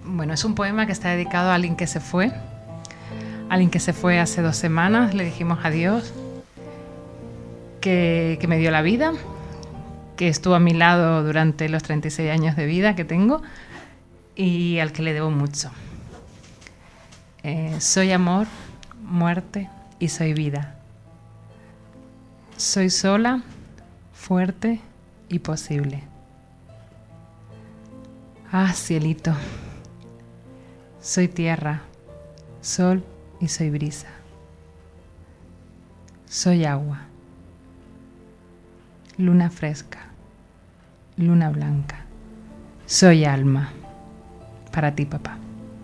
Bueno, es un poema que está dedicado a alguien que se fue. Alguien que se fue hace 2 semanas. Le dijimos adiós. Que me dio la vida. Que estuvo a mi lado durante los 36 años de vida que tengo. Y al que le debo mucho. Soy amor, muerte y soy vida. Soy sola, fuerte y posible. Ah, cielito. Soy tierra, sol y soy brisa. Soy agua. Luna fresca, luna blanca. Soy alma. Para ti, papá.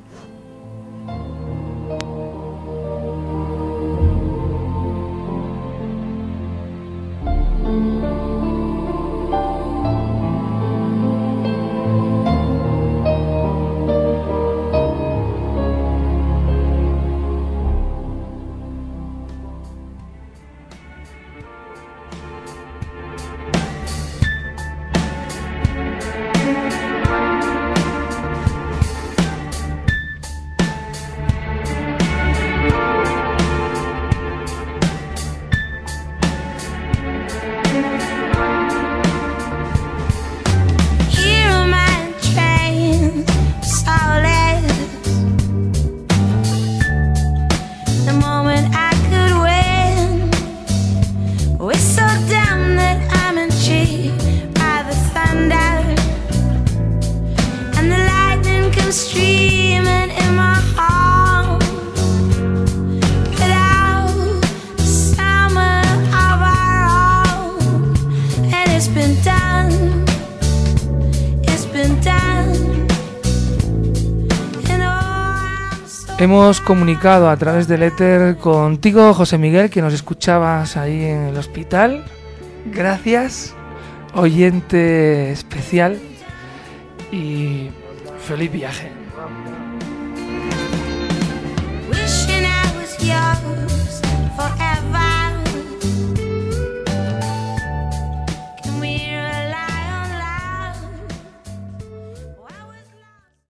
Hemos comunicado a través del éter contigo, José Miguel, que nos escuchabas ahí en el hospital. Gracias, oyente especial, y feliz viaje. Wishing I was yours.